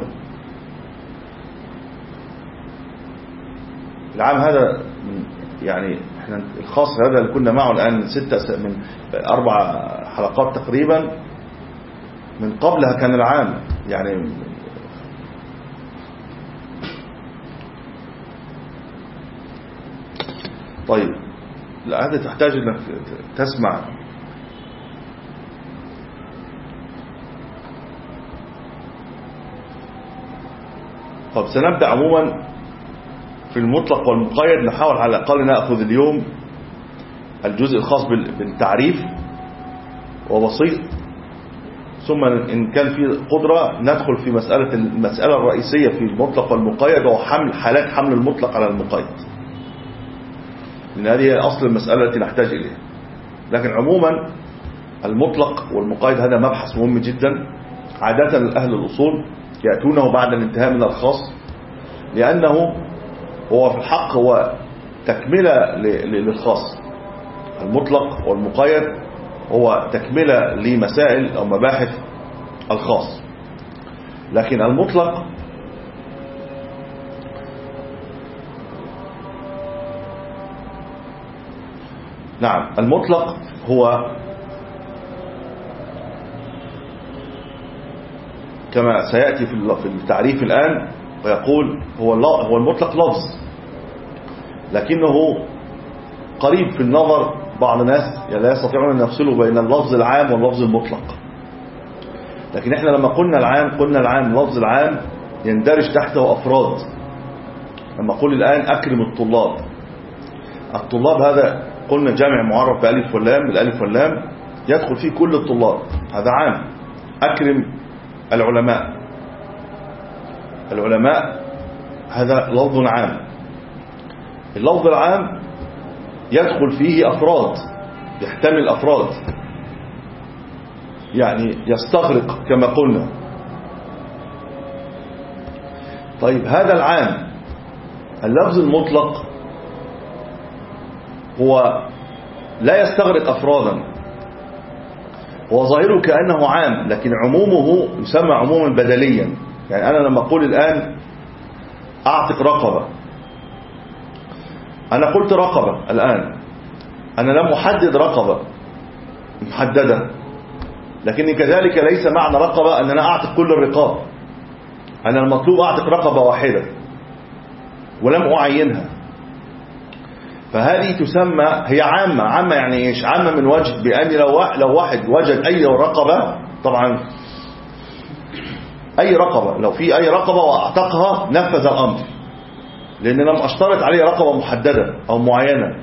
العام هذا يعني احنا الخاص هذا اللي كنا معه الآن من ستة من أربع حلقات تقريبا، من قبلها كان العام يعني. طيب لا، هذا تحتاج انك تسمع. طب سنبدأ عموما في المطلق والمقيد، نحاول على الأقل نأخذ اليوم الجزء الخاص بالتعريف وبسيط، ثم إن كان في قدرة ندخل في مسألة المسألة الرئيسية في المطلق والمقيد، وهو حمل حالات حمل المطلق على المقيد، لأن هذه أصل المسألة التي نحتاج إليها. لكن عموما المطلق والمقيد هذا مبحث مهم جدا. عادة أهل الأصول يأتونه بعد الانتهاء من الخاص، لأنه هو في الحق هو تكملة للخاص. المطلق والمقيد هو تكملة لمسائل أو مباحث الخاص. لكن المطلق نعم المطلق هو كما سيأتي في التعريف الآن، ويقول هو هو المطلق لفظ، لكنه قريب في النظر. بعض الناس لا يستطيعون أن يفصلوا بين اللفظ العام واللفظ المطلق. لكن احنا لما قلنا العام قلنا العام لفظ العام يندرج تحته أفراد. لما قل الآن أكرم الطلاب، الطلاب هذا قلنا جامع معرف بألف واللام، بالألف واللام يدخل فيه كل الطلاب، هذا عام. أكرم العلماء، العلماء هذا لفظ عام. اللفظ العام يدخل فيه أفراد، يحتمل أفراد، يعني يستغرق كما قلنا. طيب هذا العام اللفظ المطلق هو لا يستغرق أفرادا، هو ظاهره كأنه عام، لكن عمومه يسمى عموما بدليا. يعني أنا لما أقول الآن أعتق رقبة، أنا قلت رقبة الآن، أنا لم أحدد رقبة محددة، لكن كذلك ليس معنى رقبة أن أنا أعتق كل الرقاب. أنا المطلوب أعتق رقبة واحدة ولم أعينها، فهذه تسمى هي عامة. عامة يعني إيش؟ عامة من وجه بأن لو واحد وجد أي رقبة، طبعا أي رقبة، لو في أي رقبة وأعتقها نفذ الأمر، لأن لم أشترط عليه رقبة محددة أو معينة.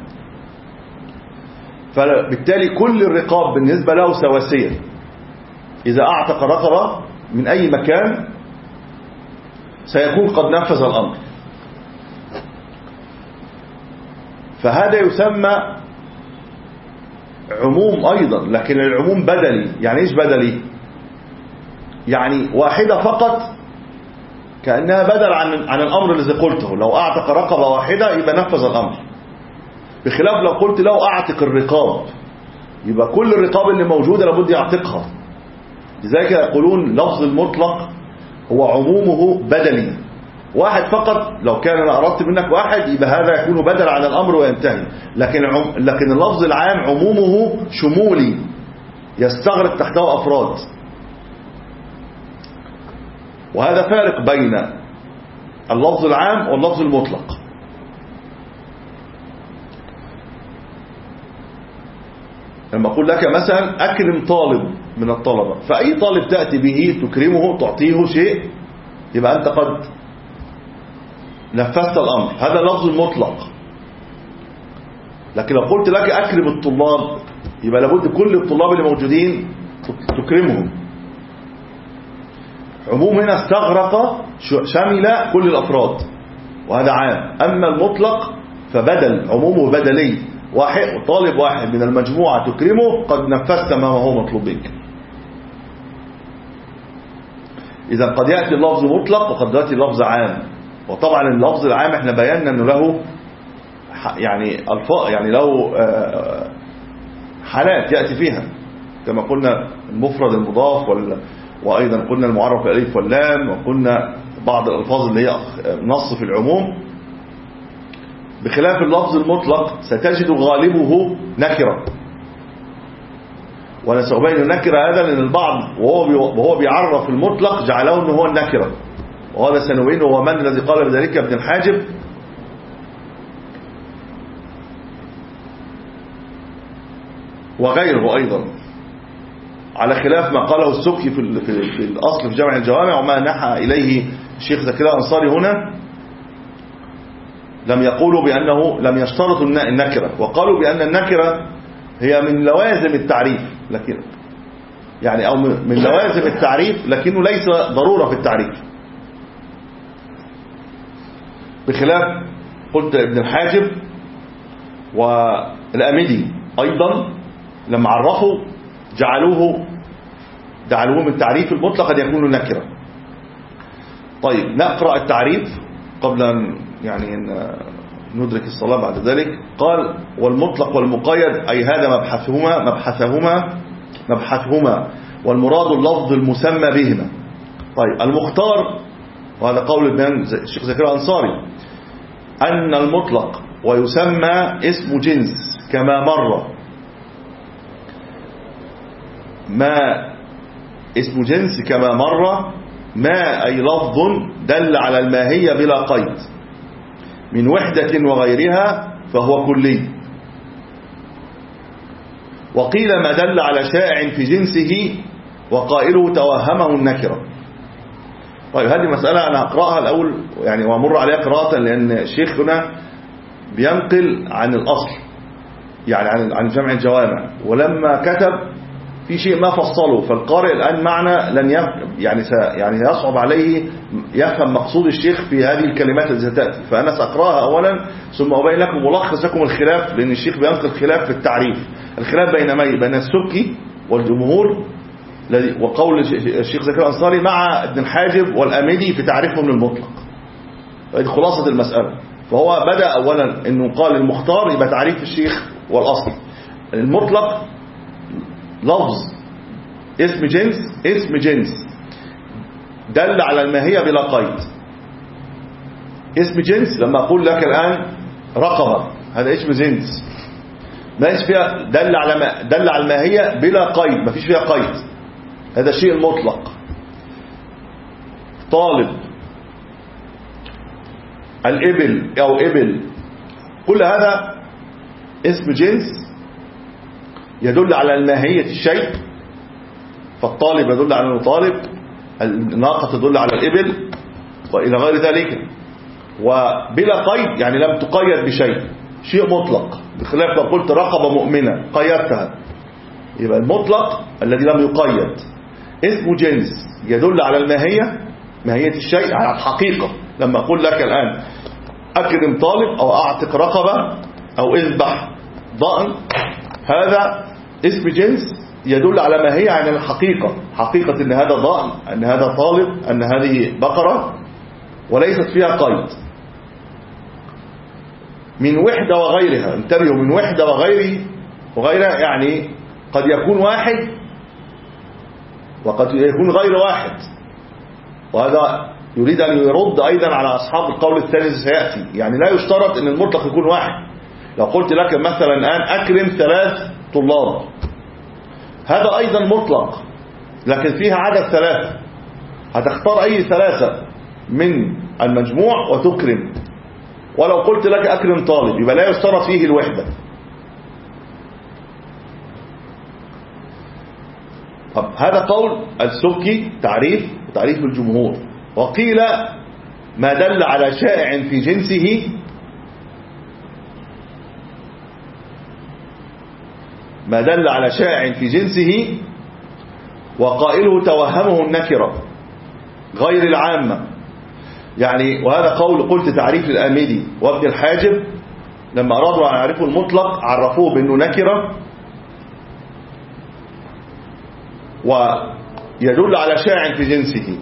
فبالتالي كل الرقاب بالنسبة له سواسية. إذا أعتق رقبة من أي مكان سيكون قد نفذ الأمر. فهذا يسمى عموم أيضا، لكن العموم بدلي. يعني إيش بدلي؟ يعني واحدة فقط كأنها بدل عن عن الأمر الذي قلته. لو أعتق رقبة واحدة يبقى نفذ الأمر، بخلاف لو قلت لو أعتق الرقاب يبقى كل الرقاب اللي موجودة لابد يعتقها. لذلك يقولون لفظ المطلق هو عمومه بدلي، واحد فقط. لو كان أنا أردت منك واحد يبقى هذا يكون بدل عن الأمر وينتهي. لكن عم لكن اللفظ العام عمومه شمولي، يستغرق تحته أفراد. وهذا فارق بين اللفظ العام واللفظ المطلق. لما أقول لك مثلا أكرم طالب من الطلبة، فأي طالب تأتي به تكرمه تعطيه شيء يبقى أنت قد نفذت الأمر، هذا لفظ المطلق. لكن لو قلت لك أكرم الطلاب يبقى لابد كل الطلاب اللي موجودين تكرمهم. عموم هنا استغرق شمل كل الأفراد، وهذا عام. أما المطلق فبدل، عمومه بدلي، واحد طالب واحد من المجموعة تكرمه قد نفذت ما هو مطلوب منك. إذا قد يأتي اللفظ مطلق وقد يأتي اللفظ عام. وطبعا اللفظ العام احنا بينا انه له يعني الفاء، يعني له حالات يأتي فيها، كما قلنا المفرد المضاف وأيضا قلنا المعرف بالألف واللام، وقلنا بعض الألفاظ اللي هي نص في العموم. بخلاف اللفظ المطلق ستجد غالبه نكرة، وأنا سأبين النكرة هذا لأن البعض وهو بيعرف المطلق جعله أنه هو النكرة، وهذا سنبينه. هو من الذي قال بذلك؟ ابن الحاجب وغيره أيضا، على خلاف ما قاله السبكي في, في, في الأصل في جامع الجوامع، وما نحى إليه الشيخ زكريا الأنصاري هنا. لم يقولوا بأنه لم يشترطوا النكرة، وقالوا بأن النكرة هي من لوازم التعريف، لكن يعني أو من لوازم التعريف لكنه ليس ضرورة في التعريف. بخلاف قلت ابن الحاجب والأمدي أيضا لما عرفوا جعلوه جعلوه من تعريف المطلق قد يكون نكرة. طيب نقرأ التعريف قبل أن يعني ندرك الصلاة بعد ذلك. قال: والمطلق والمقيد أي هذا مبحثهما مبحثهما مبحثهما والمراد اللفظ المسمى بهما. طيب المختار، وهذا قول ابن الشيخ زكريا الأنصاري، أن المطلق ويسمى اسم جنس كما مر. ما اسم جنس كما مر ما أي لفظ دل على الماهية بلا قيد من وحدة وغيرها فهو كلي. وقيل ما دل على شائع في جنسه وقائله توهمه النكرة. طيب هذه مسألة أنا أقرأها الأول يعني وأمر عليها قراءة، لأن الشيخ هنا بينقل عن الأصل يعني عن عن جمع الجوامع، ولما كتب في شيء ما فصله، فالقارئ الآن معنا لن يعني يعني يصعب عليه يفهم مقصود الشيخ في هذه الكلمات التي ستأتي. فأنا سأقرأها أولا ثم أبين لكم ملخص لكم الخلاف، لأن الشيخ بينقل خلاف في التعريف. الخلاف بين مي بين السبكي والجمهور وقول الشيخ زكريا الأنصاري مع ابن الحاجب والأمدي في تعريفهم للمطلق. هذه خلاصة المسألة. فهو بدأ أولا أنه قال المختار يبقى تعريف الشيخ والأصل. المطلق لفظ اسم جنس اسم جنس دل على الماهية بلا قيد. اسم جنس لما أقول لك الآن رقبة، هذا اسم جنس ما فيها دل على ما دل على الماهية بلا قيد، ما فيش فيها قيد، هذا الشيء المطلق. طالب، الإبل أو إبل، كل هذا اسم جنس يدل على الماهية الشيء، فالطالب يدل على الطالب، الناقة تدل على الإبل وإلى غير ذلك. وبلا قيد يعني لم تقيد بشيء، شيء مطلق، بخلاف لو قلت رقبة مؤمنة قيدتها، يبقى المطلق الذي لم يقيد. اسم جنس يدل على الماهية، ماهية الشيء، على الحقيقة. لما أقول لك الآن أكرم طالب أو أعتق رقبة أو اذبح ضأن، هذا اسم جنس يدل على ماهية عن الحقيقة، حقيقة أن هذا ضأن، أن هذا طالب، أن هذه بقرة، وليست فيها قيد. من وحدة وغيرها، انتبهوا، من وحدة وغيره وغيرها يعني قد يكون واحد وقد يكون غير واحد. وهذا يريد أن يرد أيضا على أصحاب القول الثاني سيأتي. يعني لا يشترط أن المطلق يكون واحد. لو قلت لك مثلا الآن أكرم ثلاث طلاب، هذا أيضا مطلق لكن فيها عدد ثلاثة، هتختار أي ثلاثة من المجموع وتكرم. ولو قلت لك أكرم طالب يبقى لا يشترط فيه الوحدة. طب هذا قول السبكي تعريف وتعريف الجمهور. وقيل ما دل على شائع في جنسه ما دل على شائع في جنسه وقائله توهمه النكرة غير العامة. يعني وهذا قول قلت تعريف الآمدي وابن الحاجب لما أرادوا أن يعرفوا المطلق عرفوه بأنه نكرة ويدل على شائع في جنسه.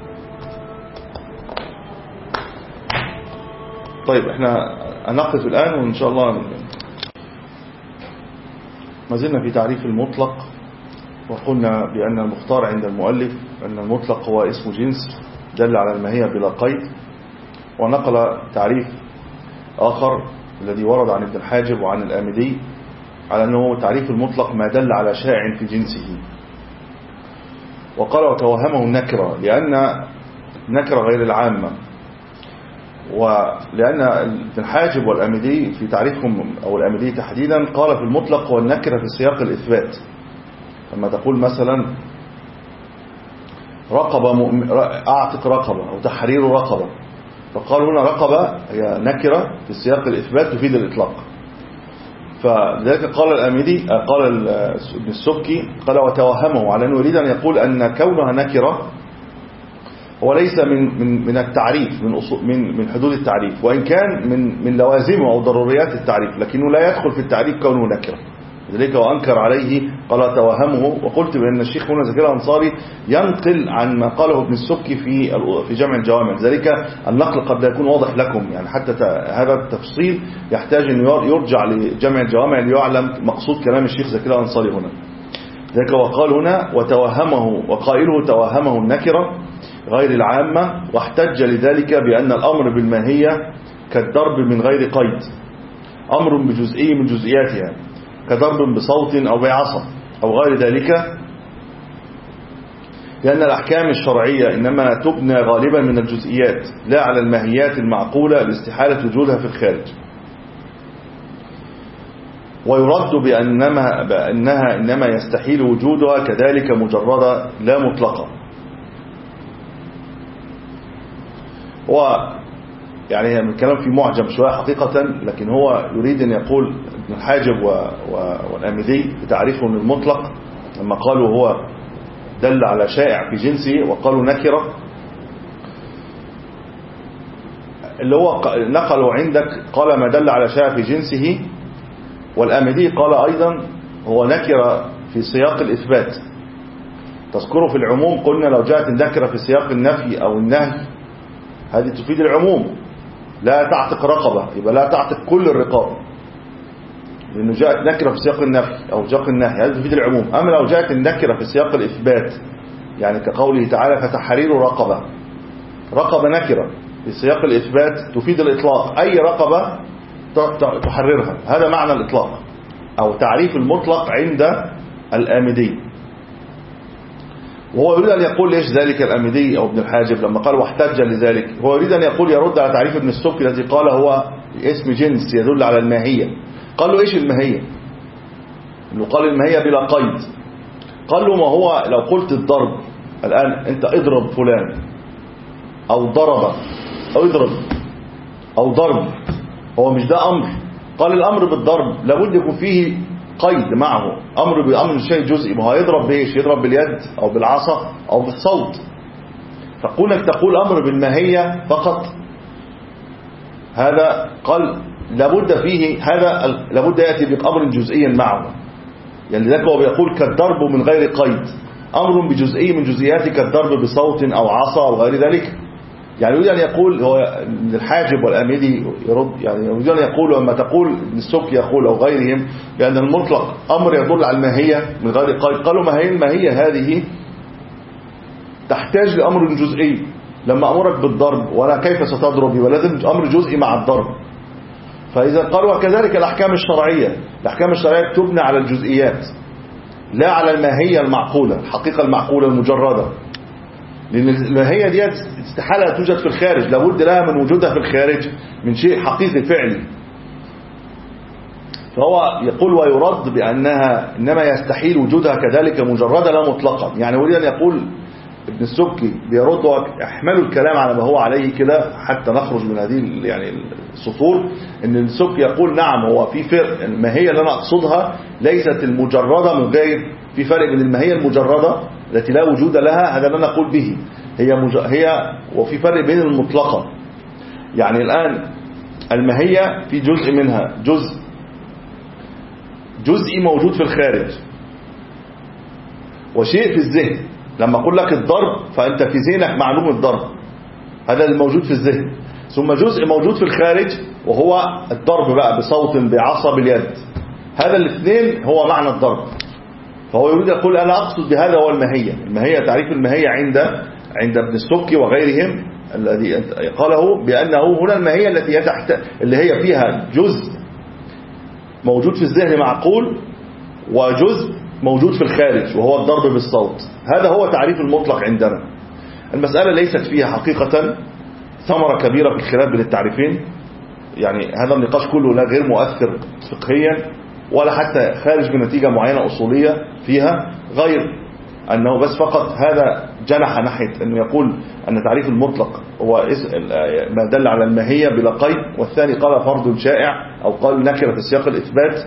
طيب احنا هنقف الآن وإن شاء الله ما زلنا في تعريف المطلق وقلنا بأن المختار عند المؤلف أن المطلق هو اسم جنس دل على الماهية بلا قيد، ونقل تعريف آخر الذي ورد عن ابن الحاجب وعن الآمدي على أنه تعريف المطلق ما دل على شائع في جنسه. وقال وتوهمه النكرة لأن نكرة غير العامة، ولأن ابن الحاجب والآمدي في تعريفهم أو الآمدي تحديدا قال في المطلق والنكرة في سياق الإثبات. لما تقول مثلا رقبة مؤمن أعتق رقبة أو تحرير رقبة، فقال هنا رقبة هي نكرة في سياق الإثبات تفيد الإطلاق. فلذلك قال الآمدي قال ابن السبكي قال وتوهمه على أنه يريد أن يقول أن كونها نكرة هو ليس من من من التعريف من من من حدود التعريف، وإن كان من من لوازمه أو ضروريات التعريف، لكنه لا يدخل في التعريف كونه نكرة. لذلك وأنكر عليه قال توهمه. وقلت بأن الشيخ هنا زكي الأنصاري ينقل عن ما قاله ابن السبكي في في جمع الجوامع، ذلك النقل قد لا يكون واضح لكم، يعني حتى هذا التفصيل يحتاج أن يرجع لجمع الجوامع ليعلم مقصود كلام الشيخ زكي الأنصاري هنا. ذلك وقال هنا وتوهمه، وقائله توهمه النكرة غير العامة، واحتج لذلك بأن الأمر بالماهية كالضرب من غير قيد، أمر بجزئي من جزئياتها كضرب بصوت أو بعصا أو غير ذلك، لأن الأحكام الشرعية إنما تبنى غالبا من الجزئيات لا على الماهيات المعقولة لاستحالة وجودها في الخارج. ويرد بأنما بأنها إنما يستحيل وجودها كذلك مجردة لا مطلقة. هو يعني الكلام في معجم شوية حقيقة، لكن هو يريد أن يقول ابن الحاجب والآمدي بتعريفه للمطلق لما قالوا هو دل على شائع في جنسه وقالوا نكرة، اللي هو نقلوا عندك قال ما دل على شائع في جنسه، والآمدي قال أيضا هو نكرة في سياق الإثبات. تذكروا في العموم قلنا لو جاءت النكرة في سياق النفي أو النهي هذه تفيد العموم، لا تعتق رقبة يبقى لا تعتق كل الرقاب، لأنه جاءت نكرة في سياق النفي أو سياق النهي هذا تفيد العموم. أما لو جاءت النكرة في سياق الإثبات يعني كقوله تعالى فتحرير رقبة، رقبة نكرة في سياق الإثبات تفيد الإطلاق، أي رقبة تحررها، هذا معنى الإطلاق أو تعريف المطلق عند الآمدي. وهو يريد أن يقول ليش ذلك الآمدي أو ابن الحاجب لما قال واحتج لذلك، هو يريد أن يقول يرد على تعريف ابن السبكي الذي قال هو اسم جنس يدل على الماهية. قال له إيش الماهية؟ إنه قال الماهية بلا قيد. قال له ما هو لو قلت الضرب الآن أنت اضرب فلان أو ضرب أو اضرب أو ضرب، هو مش ده أمر؟ قال الأمر بالضرب لابد يكون فيه قيد معه، أمر بأمر شيء جزئي، ما هو يضرب بإيش؟ يضرب باليد أو بالعصا أو بالصوت. فكونك تقول أمر بالماهية فقط هذا قال لابد فيه هذا لابد يأتي بأمر جزئيا معه، يعني لذلك هو بيقول كالضرب من غير قيد، أمر بجزئي من جزئياته كالضرب بصوت أو عصا أو غير ذلك. يعني يريد أن يقول هو من الحاجب والآمدي يرد، يعني يريد أن يقول لما تقول ابن السبكي يقول أو غيرهم بأن المطلق أمر يدل على الماهية من غير قيد، قالوا ما هي الماهية هذه تحتاج لأمر جزئي. لما أمرك بالضرب ولا كيف ستضرب ولازم أمر جزئي مع الضرب. فإذا قالوا وكذلك الأحكام الشرعية، الأحكام الشرعية تبنى على الجزئيات لا على الماهية المعقولة، الحقيقة المعقولة المجردة، لأن الماهية دي استحالة توجد في الخارج، لابد لها من وجودها في الخارج من شيء حقيقي فعلي. فهو يقول ويرد بأنها إنما يستحيل وجودها كذلك مجردة لا مطلقا. يعني يريد أن يقول ابن السبكي بيرد احملوا الكلام على ما هو عليه كده حتى نخرج من هذه يعني السطور، ان السبكي يقول نعم هو في فرق، الماهية اللي أنا أقصدها ليست المجردة من غير، في فرق بين الماهية المجردة التي لا وجود لها هذا اللي أنا أقول به هي مج... هي وفي فرق بين المطلقة. يعني الآن الماهية في جزء منها جزء جزء موجود في الخارج وشيء في الذهن. لما أقول لك الضرب فأنت في ذهنك معلوم الضرب، هذا الموجود في الذهن، ثم جزء موجود في الخارج وهو الضرب بقى بصوت بعصا باليد، هذا الاثنين هو معنى الضرب. فهو يريد يقول أنا أقصد بهذا هو الماهية. الماهية تعريف الماهية عند عند ابن السبكي وغيرهم الذي قاله بأنه هنا الماهية التي تحت اللي هي فيها جزء موجود في الذهن معقول وجزء موجود في الخارج وهو الضرب بالصوت. هذا هو تعريف المطلق عندنا. المسألة ليست فيها حقيقة ثمرة كبيرة في الخلاف بين التعريفين، يعني هذا النقاش كله لا غير مؤثر فقهيا ولا حتى خارج بنتيجة معينة أصولية فيها، غير أنه بس فقط هذا جنح ناحية أنه يقول أن تعريف المطلق هو ما دل على الماهية بلا قيد، والثاني قال فرض شائع أو قال نكرة في سياق الإثبات،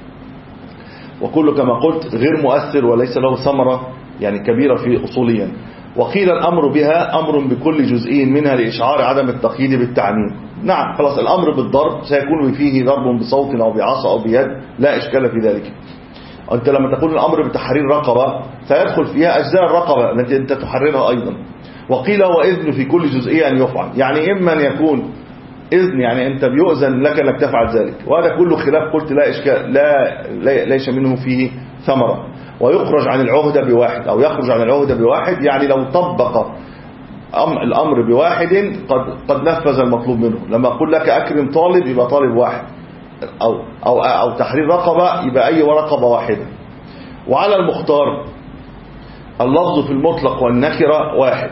وكله كما قلت غير مؤثر وليس له ثمرة يعني كبيرة في أصوليا. وقيل الأمر بها أمر بكل جزئي منها لإشعار عدم التقييد بالتعميم. نعم خلاص الأمر بالضرب سيكون فيه ضرب بصوت أو بعصا أو بيد لا إشكال في ذلك. أنت لما تقول الأمر بتحرير رقبة سيدخل فيها أجزاء الرقبة التي أنت تحررها أيضا. وقيل هو إذن في كل جزئية أن يفعل، يعني إما أن يكون إذن يعني أنت بيؤذن لك أنك تفعل ذلك، وهذا كله خلاف قلت لا إشكال لا ليس منه فيه ثمرة. ويخرج عن العهدة بواحد أو يخرج عن العهدة بواحد، يعني لو طبق الأمر بواحد قد قد نفذ المطلوب منه. لما أقول لك أكرم طالب يبقى طالب واحد، أو أو أو تحرير رقبة يبقى أي رقبة واحدة. وعلى المختار اللفظ في المطلق والنكرة واحد،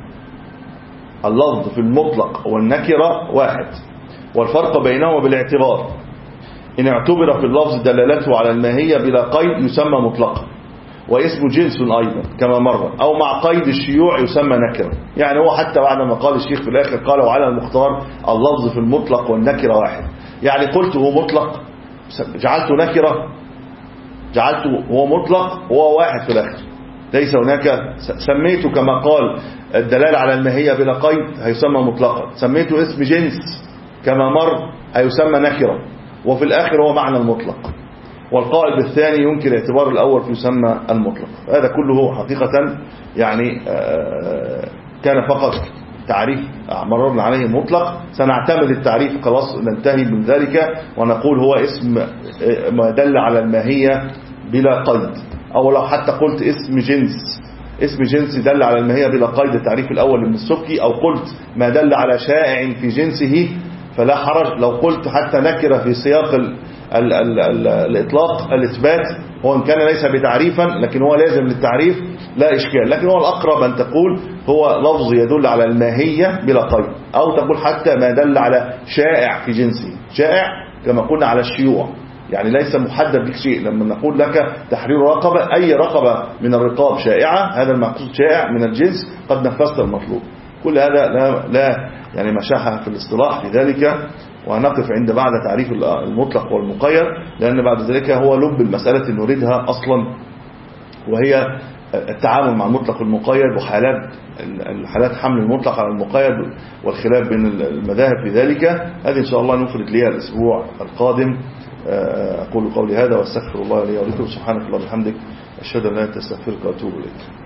اللفظ في المطلق والنكرة واحد، والفرق بينهما بالاعتبار. إن اعتبر في اللفظ دلالته على الماهية بلا قيد يسمى مطلقا، واسم جنس أيضا كما مر، أو مع قيد الشيوع يسمى نكرة. يعني هو حتى بعد ما قال الشيخ في الآخر قال وعلى المختار اللفظ في المطلق والنكرة واحد، يعني قلت هو مطلق جعلته نكرة، جعلته هو مطلق وهو واحد في الآخر ليس هناك. سميته كما قال الدلالة على الماهية بلا قيد هيسمى مطلقا، سميته اسم جنس كما مر هيسمى نكرة، وفي الآخر هو معنى المطلق. والقائل بالثاني يمكن اعتبار الأول فيسمى المطلق. هذا كله حقيقة يعني كان فقط تعريف مررنا عليه مطلق. سنعتمد التعريف خلاص ننتهي من ذلك ونقول هو اسم ما دل على الماهية بلا قيد، أو لو حتى قلت اسم جنس، اسم جنس دل على الماهية بلا قيد التعريف الأول من السبكي، أو قلت ما دل على شائع في جنسه فلا حرج. لو قلت حتى نكرة في سياق ال ال ال ال الإطلاق الإثبات هو إن كان ليس بتعريفا لكن هو لازم للتعريف لا إشكال، لكن هو الأقرب أن تقول هو لفظ يدل على الماهية بلا قيد، أو تقول حتى ما دل على شائع في جنسه. شائع كما قلنا على الشيوع، يعني ليس محدد لك شيء. لما نقول لك تحرير رقبة أي رقبة من الرقاب شائعة، هذا المقصود شائع من الجنس قد نفذت المطلوب. كل هذا لا, لا يعني مشاحة في الاصطلاح في ذلك، وهنقف عند بعد تعريف المطلق والمقيد، لأن بعد ذلك هو لب المسألة نريدها أصلا، وهي التعامل مع المطلق والمقيد وحالات الحالات حمل المطلق على المقيد والخلاف بين المذاهب في ذلك. هذه إن شاء الله نفرد ليها الأسبوع القادم. أقول قولي هذا واستغفر الله لي ولكم. سبحانك اللهم وبحمدك أشهد أن لا إله إلا أنت أستغفرك وأتوب إليك.